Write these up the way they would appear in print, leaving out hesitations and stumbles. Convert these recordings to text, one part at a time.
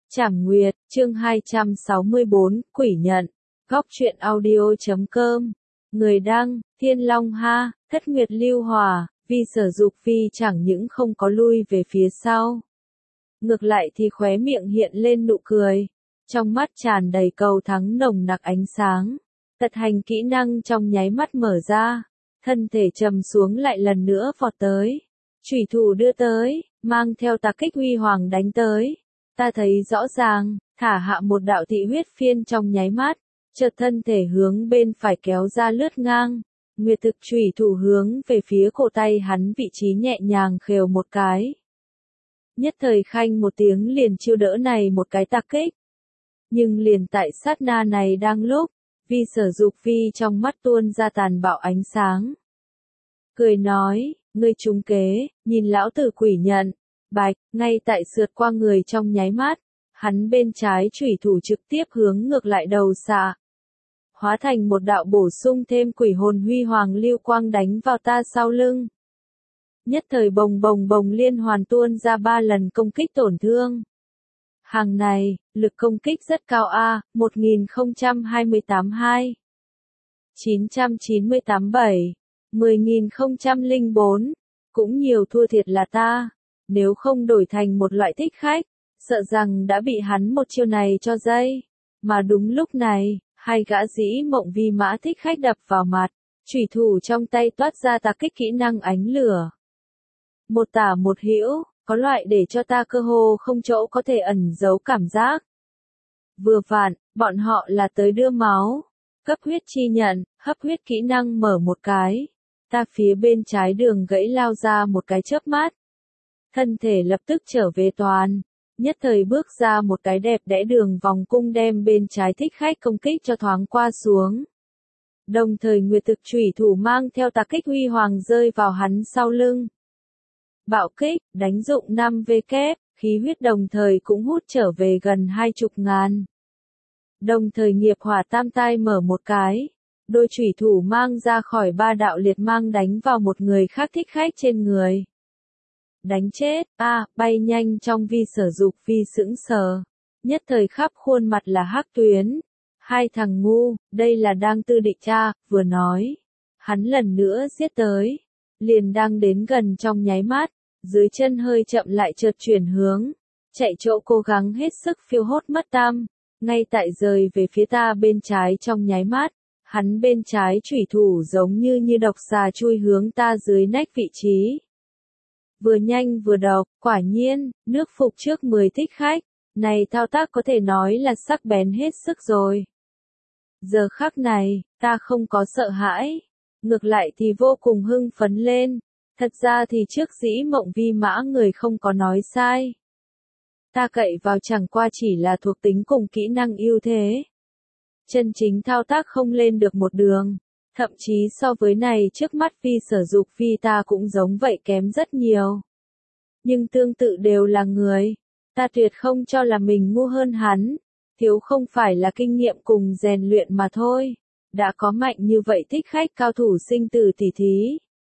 Trảm Nguyệt, chương 264, Quỷ Nhận, Góc truyện audio.com. Người đăng, Thiên Long Ha, Thất Nguyệt Lưu Hòa. Vì Sở Dục Phi chẳng những không có lui về phía sau, ngược lại thì khóe miệng hiện lên nụ cười, trong mắt tràn đầy cầu thắng nồng nặc ánh sáng. Tật hành kỹ năng trong nháy mắt mở ra, thân thể trầm xuống lại lần nữa vọt tới. Chủy thủ đưa tới, mang theo tà kích huy hoàng đánh tới. Ta thấy rõ ràng, thả hạ một đạo thị huyết phiên trong nháy mắt, chợt thân thể hướng bên phải kéo ra lướt ngang. Nguyệt thực chủy thủ hướng về phía cổ tay hắn vị trí nhẹ nhàng khều một cái. Nhất thời khanh một tiếng liền chiêu đỡ này một cái tà kích. Nhưng liền tại sát na này đang lúc, Vì Sở Dục Phi trong mắt tuôn ra tàn bạo ánh sáng. Cười nói, ngươi trúng kế, nhìn lão tử quỷ nhận. Bạch, ngay tại sượt qua người trong nháy mắt, hắn bên trái chủy thủ trực tiếp hướng ngược lại đầu xạ. Hóa thành một đạo bổ sung thêm quỷ hồn huy hoàng lưu quang đánh vào ta sau lưng. Nhất thời bồng bồng bồng liên hoàn tuôn ra 3 lần công kích tổn thương. Hàng này, lực công kích rất cao a, 1028-2, 998-7, 10.004, cũng nhiều thua thiệt là ta. Nếu không đổi thành một loại thích khách, sợ rằng đã bị hắn một chiêu này cho dây. Mà đúng lúc này, hai gã dĩ mộng vi mã thích khách đập vào mặt, chủy thủ trong tay toát ra tà kích kỹ năng ánh lửa. Một tả một hữu, có loại để cho ta cơ hồ không chỗ có thể ẩn giấu cảm giác. Vừa vặn, bọn họ là tới đưa máu, cấp huyết chi nhận, hấp huyết kỹ năng mở một cái. Ta phía bên trái đường gãy lao ra một cái chớp mắt. Thân thể lập tức trở về toàn, nhất thời bước ra một cái đẹp đẽ đường vòng cung đem bên trái thích khách công kích cho thoáng qua xuống. Đồng thời nguyệt thực chủy thủ mang theo tà kích huy hoàng rơi vào hắn sau lưng. Bạo kích, đánh dụng 5 W, khí huyết đồng thời cũng hút trở về gần 20.000. Đồng thời nghiệp hỏa tam tai mở một cái, đôi chủy thủ mang ra khỏi 3 đạo liệt mang đánh vào một người khác thích khách trên người. Đánh chết, bay nhanh trong Vi Sở Dục Phi sững sờ. Nhất thời khắp khuôn mặt là hắc tuyến. Hai thằng ngu, đây là đang tư định cha, vừa nói. Hắn lần nữa giết tới. Liền đang đến gần trong nháy mắt, dưới chân hơi chậm lại chợt chuyển hướng. Chạy chỗ cố gắng hết sức phiêu hốt mất tăm. Ngay tại rời về phía ta bên trái trong nháy mắt. Hắn bên trái chủy thủ giống như độc xà chui hướng ta dưới nách vị trí. Vừa nhanh vừa độc, quả nhiên, nước phục trước 10 thích khách, này thao tác có thể nói là sắc bén hết sức rồi. Giờ khắc này, ta không có sợ hãi, ngược lại thì vô cùng hưng phấn lên, thật ra thì trước dĩ mộng vi mã người không có nói sai. Ta cậy vào chẳng qua chỉ là thuộc tính cùng kỹ năng ưu thế. Chân chính thao tác không lên được một đường. Thậm chí so với này trước mắt Vi Sở Dục Phi ta cũng giống vậy kém rất nhiều. Nhưng tương tự đều là người. Ta tuyệt không cho là mình ngu hơn hắn. Thiếu không phải là kinh nghiệm cùng rèn luyện mà thôi. Đã có mạnh như vậy thích khách cao thủ sinh tử tỉ thí.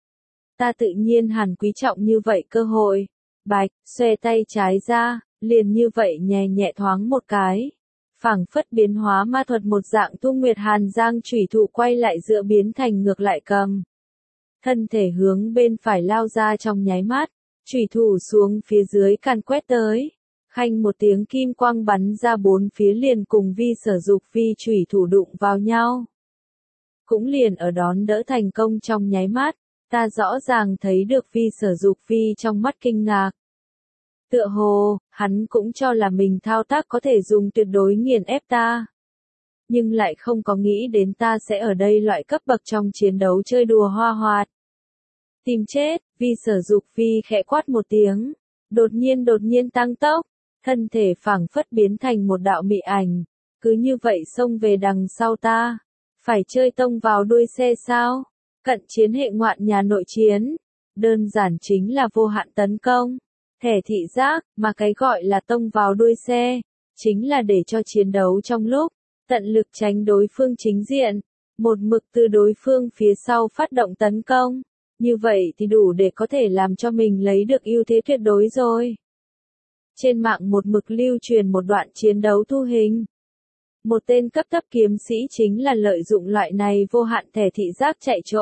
Ta tự nhiên hẳn quý trọng như vậy cơ hội. Bạch, xòe tay trái ra, liền như vậy nhẹ nhẹ thoáng một cái. Phảng phất biến hóa ma thuật một dạng Thu Nguyệt Hàn Giang chủy thủ quay lại giữa biến thành ngược lại cầm. Thân thể hướng bên phải lao ra trong nháy mắt, chủy thủ xuống phía dưới càn quét tới. Khanh một tiếng kim quang bắn ra bốn phía liền cùng Vi Sở Dục Phi chủy thủ đụng vào nhau. Cũng liền ở đón đỡ thành công trong nháy mắt, ta rõ ràng thấy được Vi Sở Dục Phi trong mắt kinh ngạc. Tựa hồ, hắn cũng cho là mình thao tác có thể dùng tuyệt đối nghiền ép ta. Nhưng lại không có nghĩ đến ta sẽ ở đây loại cấp bậc trong chiến đấu chơi đùa hoa hoạt. Tìm chết, Vi Sở Dục Phi khẽ quát một tiếng. Đột nhiên tăng tốc, thân thể phảng phất biến thành một đạo mị ảnh. Cứ như vậy xông về đằng sau ta. Phải chơi tông vào đuôi xe sao? Cận chiến hệ ngoạn nhà nội chiến. Đơn giản chính là vô hạn tấn công. Thẻ thị giác, mà cái gọi là tông vào đuôi xe, chính là để cho chiến đấu trong lúc, tận lực tránh đối phương chính diện, một mực từ đối phương phía sau phát động tấn công, như vậy thì đủ để có thể làm cho mình lấy được ưu thế tuyệt đối rồi. Trên mạng một mực lưu truyền một đoạn chiến đấu thu hình. Một tên cấp thấp kiếm sĩ chính là lợi dụng loại này vô hạn thẻ thị giác chạy chỗ.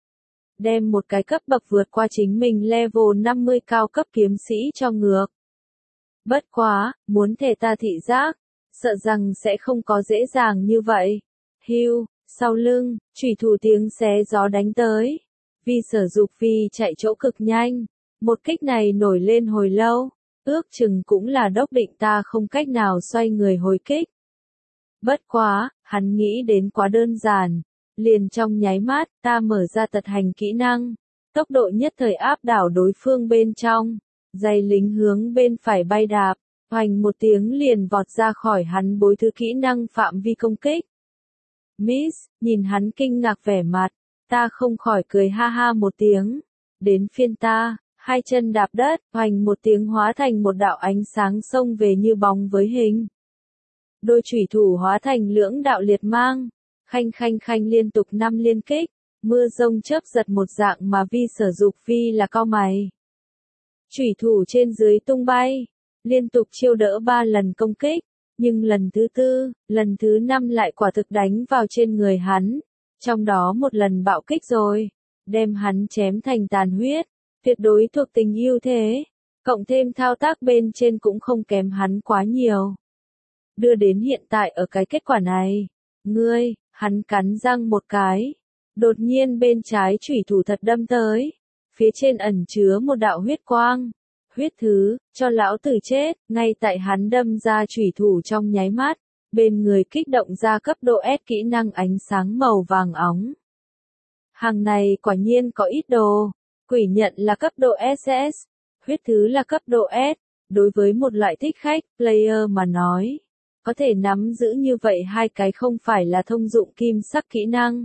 Đem một cái cấp bậc vượt qua chính mình level 50 cao cấp kiếm sĩ cho ngược. Bất quá, muốn thẻ ta thị giác, sợ rằng sẽ không có dễ dàng như vậy. Hưu, sau lưng, chủy thủ tiếng xé gió đánh tới. Vi Sở Dục Vi chạy chỗ cực nhanh. Một kích này nổi lên hồi lâu, ước chừng cũng là đốc định ta không cách nào xoay người hồi kích. Bất quá, hắn nghĩ đến quá đơn giản. Liền trong nháy mắt, ta mở ra tật hành kỹ năng. Tốc độ nhất thời áp đảo đối phương bên trong. Giày lính hướng bên phải bay đạp. Hoành một tiếng liền vọt ra khỏi hắn bối thứ kỹ năng phạm vi công kích. Miss, nhìn hắn kinh ngạc vẻ mặt. Ta không khỏi cười ha ha một tiếng. Đến phiên ta, hai chân đạp đất, hoành một tiếng hóa thành một đạo ánh sáng xông về như bóng với hình. Đôi chủy thủ hóa thành lưỡng đạo liệt mang. Khanh khanh khanh liên tục 5 liên kích, mưa rông chớp giật một dạng mà Vi Sở Dục Vi là cau mày. Chủy thủ trên dưới tung bay, liên tục chiêu đỡ 3 lần công kích, nhưng lần thứ 4, lần thứ 5 lại quả thực đánh vào trên người hắn, trong đó một lần bạo kích rồi, đem hắn chém thành tàn huyết, tuyệt đối thuộc tình ưu thế, cộng thêm thao tác bên trên cũng không kém hắn quá nhiều. Đưa đến hiện tại ở cái kết quả này, ngươi, hắn cắn răng một cái, đột nhiên bên trái chủy thủ thật đâm tới, phía trên ẩn chứa một đạo huyết quang, huyết thứ, cho lão tử chết, ngay tại hắn đâm ra chủy thủ trong nháy mắt, bên người kích động ra cấp độ S kỹ năng ánh sáng màu vàng óng. Hàng này quả nhiên có ít đồ, quỷ nhận là cấp độ SS, huyết thứ là cấp độ S, đối với một loại thích khách, player mà nói. Có thể nắm giữ như vậy hai cái không phải là thông dụng kim sắc kỹ năng.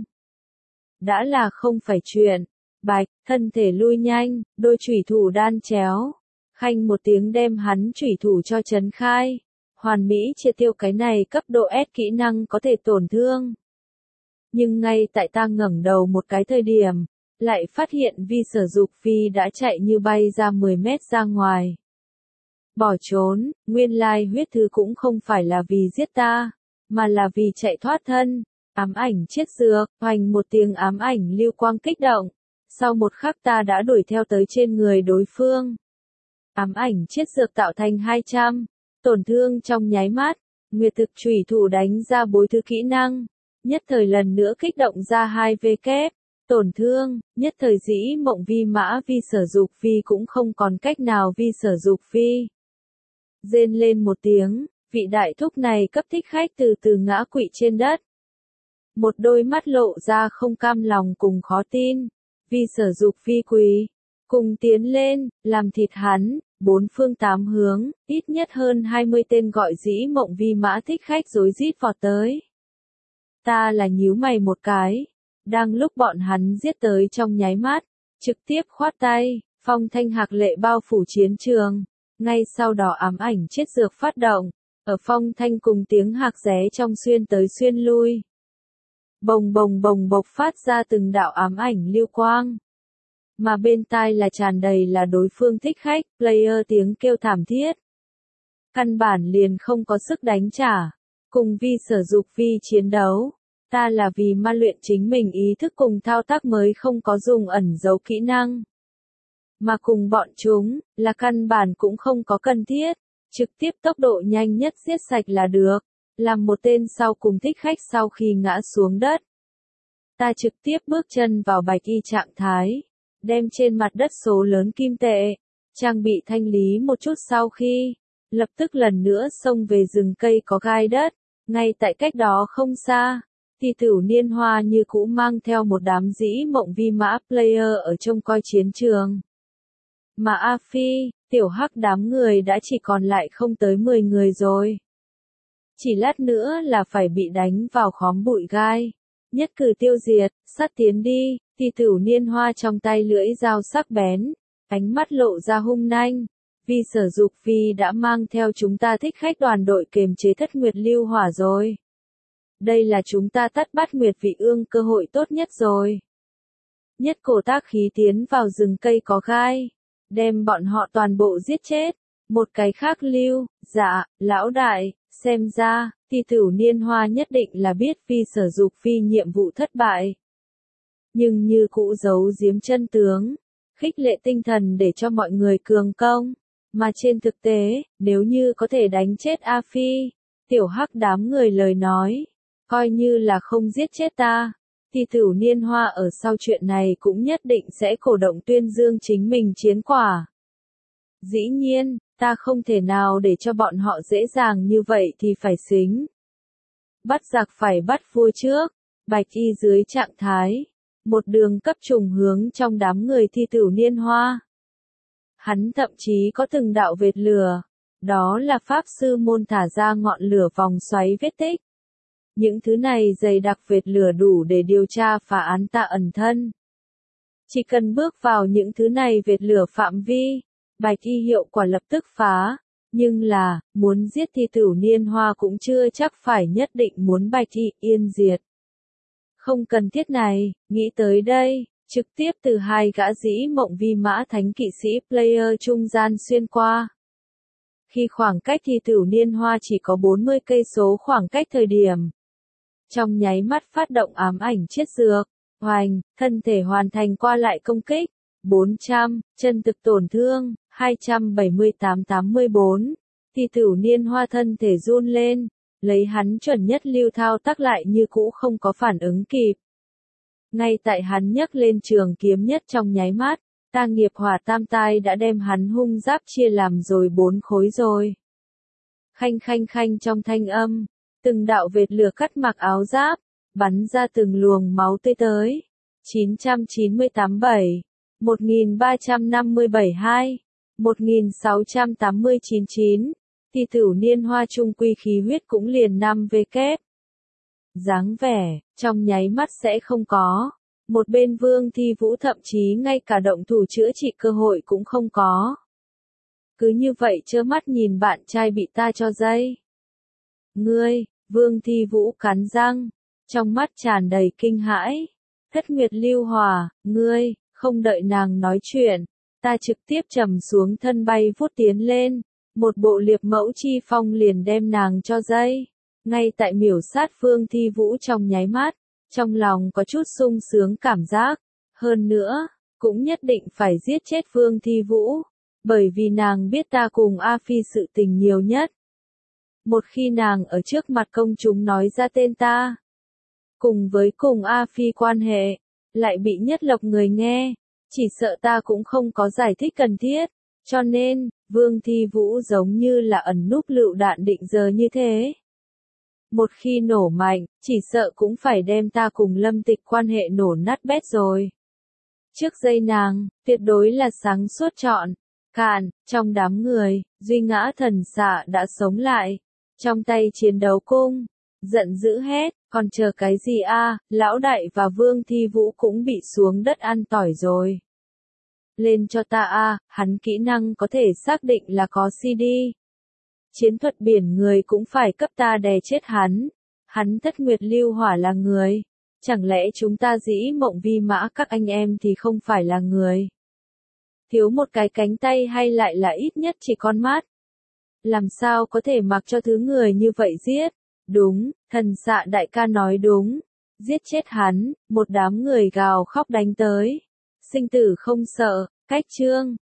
Đã là không phải chuyện. Bạch, thân thể lui nhanh, đôi chủy thủ đan chéo. Khanh một tiếng đem hắn chủy thủ cho chấn khai. Hoàn mỹ triệt tiêu cái này cấp độ S kỹ năng có thể tổn thương. Nhưng ngay tại ta ngẩng đầu một cái thời điểm, lại phát hiện Vi Sở Dục Vi đã chạy như bay ra 10 mét ra ngoài. Bỏ trốn, nguyên lai huyết thứ cũng không phải là vì giết ta, mà là vì chạy thoát thân. Ám ảnh chiết dược, hoành một tiếng ám ảnh lưu quang kích động. Sau một khắc ta đã đuổi theo tới trên người đối phương. Ám ảnh chiết dược tạo thành 200, tổn thương trong nháy mắt, nguyệt thực chủy thủ đánh ra bối thứ kỹ năng. Nhất thời lần nữa kích động ra 2V kép, tổn thương, nhất thời dĩ mộng vi mã Vi Sở Dục Vi cũng không còn cách nào Vi Sở Dục Vi. Rên lên một tiếng, vị đại thúc này cấp thích khách từ từ ngã quỵ trên đất. Một đôi mắt lộ ra không cam lòng cùng khó tin. Vi Sở Dục Vi quỳ, cùng tiến lên, làm thịt hắn, 4 phương 8 hướng, ít nhất hơn 20 tên gọi dĩ mộng vi mã thích khách rối rít vọt tới. Ta là nhíu mày một cái, đang lúc bọn hắn giết tới trong nháy mắt, trực tiếp khoát tay, phong thanh hạc lệ bao phủ chiến trường. Ngay sau đó ám ảnh chiết dược phát động, ở phong thanh cùng tiếng hạc ré trong xuyên tới xuyên lui. Bồng bồng bồng bộc phát ra từng đạo ám ảnh lưu quang. Mà bên tai là tràn đầy là đối phương thích khách, player tiếng kêu thảm thiết. Căn bản liền không có sức đánh trả. Cùng Vi Sở Dục Vi chiến đấu. Ta là vì ma luyện chính mình ý thức cùng thao tác mới không có dùng ẩn dấu kỹ năng. Mà cùng bọn chúng, là căn bản cũng không có cần thiết, trực tiếp tốc độ nhanh nhất giết sạch là được, làm một tên sau cùng thích khách sau khi ngã xuống đất. Ta trực tiếp bước chân vào bạch y trạng thái, đem trên mặt đất số lớn kim tệ, trang bị thanh lý một chút sau khi, lập tức lần nữa xông về rừng cây có gai đất, ngay tại cách đó không xa. Thì Tửu Niên Hoa như cũ mang theo một đám dĩ mộng vi mã player ở trông coi chiến trường. Mà A Phi, tiểu hắc đám người đã chỉ còn lại không tới 10 người rồi. Chỉ lát nữa là phải bị đánh vào khóm bụi gai. Nhất cử tiêu diệt, sát tiến đi, Thì Tửu Niên Hoa trong tay lưỡi dao sắc bén, ánh mắt lộ ra hung nanh. Vi Sở Dục Vi đã mang theo chúng ta thích khách đoàn đội kiềm chế Thất Nguyệt Lưu Hỏa rồi. Đây là chúng ta tắt bắt Nguyệt Vị Ương cơ hội tốt nhất rồi. Nhất cổ tác khí tiến vào rừng cây có gai, đem bọn họ toàn bộ giết chết. Một cái khác lưu, dạ, lão đại, xem ra, thi tử Niên Hoa nhất định là biết phi sở dục phi nhiệm vụ thất bại. Nhưng như cũ giấu giếm chân tướng, khích lệ tinh thần để cho mọi người cường công. Mà trên thực tế, nếu như có thể đánh chết A Phi, tiểu hắc đám người lời nói, coi như là không giết chết ta, thì tử Niên Hoa ở sau chuyện này cũng nhất định sẽ cổ động tuyên dương chính mình chiến quả. Dĩ nhiên, ta không thể nào để cho bọn họ dễ dàng như vậy thì phải xính. Bắt giặc phải bắt vua trước, Bạch Y dưới trạng thái, một đường cấp trùng hướng trong đám người thi tử Niên Hoa. Hắn thậm chí có từng đạo vệt lửa, đó là pháp sư môn thả ra ngọn lửa vòng xoáy vết tích. Những thứ này dày đặc vệt lửa đủ để điều tra phá án tạ ẩn thân. Chỉ cần bước vào những thứ này vệt lửa phạm vi, Bạch Y hiệu quả lập tức phá. Nhưng là, muốn giết thi tử Niên Hoa cũng chưa chắc phải nhất định muốn Bạch Y yên diệt. Không cần thiết này, nghĩ tới đây, trực tiếp từ hai gã dĩ mộng vi mã thánh kỵ sĩ player trung gian xuyên qua. Khi khoảng cách thi tử Niên Hoa chỉ có 40 cây số khoảng cách thời điểm. Trong nháy mắt phát động ám ảnh chiết dược, hoành, thân thể hoàn thành qua lại công kích, 400, chân thực tổn thương, 278-84, thi tử Niên Hoa thân thể run lên, lấy hắn chuẩn nhất lưu thao tác lại như cũ không có phản ứng kịp. Ngay tại hắn nhấc lên trường kiếm nhất trong nháy mắt, tà nghiệp hỏa tam tai đã đem hắn hung giáp chia làm rồi 4 khối rồi. Khanh khanh khanh trong thanh âm, từng đạo vệt lửa cắt mặc áo giáp, bắn ra từng luồng máu tươi tới. 998-7, 1357-2, 1680-99, thi tử Niên Hoa trung quy khí huyết cũng liền 5 v kép. Dáng vẻ, trong nháy mắt sẽ không có. Một bên Vương Thi Vũ thậm chí ngay cả động thủ chữa trị cơ hội cũng không có. Cứ như vậy trơ mắt nhìn bạn trai bị ta cho dây. Ngươi, Vương Thi Vũ cắn răng, trong mắt tràn đầy kinh hãi. Thất Nguyệt Lưu Hòa, ngươi, không đợi nàng nói chuyện, ta trực tiếp trầm xuống thân bay vút tiến lên, một bộ liệp mẫu chi phong liền đem nàng cho dây. Ngay tại miểu sát Vương Thi Vũ trong nháy mắt, trong lòng có chút sung sướng cảm giác, hơn nữa, cũng nhất định phải giết chết Vương Thi Vũ, bởi vì nàng biết ta cùng A Phi sự tình nhiều nhất. Một khi nàng ở trước mặt công chúng nói ra tên ta, cùng với cùng A Phi quan hệ, lại bị nhất lộc người nghe, chỉ sợ ta cũng không có giải thích cần thiết, cho nên, Vương Thi Vũ giống như là ẩn núp lựu đạn định giờ như thế. Một khi nổ mạnh, chỉ sợ cũng phải đem ta cùng Lâm Tịch quan hệ nổ nát bét rồi. Trước giây nàng, tuyệt đối là sáng suốt chọn. Cạn, trong đám người, Duy Ngã Thần Xạ đã sống lại. Trong tay chiến đấu cung, giận dữ hét, còn chờ cái gì a? Lão đại và Vương Thi Vũ cũng bị xuống đất ăn tỏi rồi. Lên cho ta a, hắn kỹ năng có thể xác định là có CD. Chiến thuật biển người cũng phải cấp ta đè chết hắn. Hắn Thất Nguyệt Lưu Hỏa là người. Chẳng lẽ chúng ta dĩ mộng vi mã các anh em thì không phải là người? Thiếu một cái cánh tay hay lại là ít nhất chỉ con mắt? Làm sao có thể mặc cho thứ người như vậy giết? Đúng, Thần Xạ đại ca nói đúng. Giết chết hắn, một đám người gào khóc đánh tới. Sinh tử không sợ, cách chương.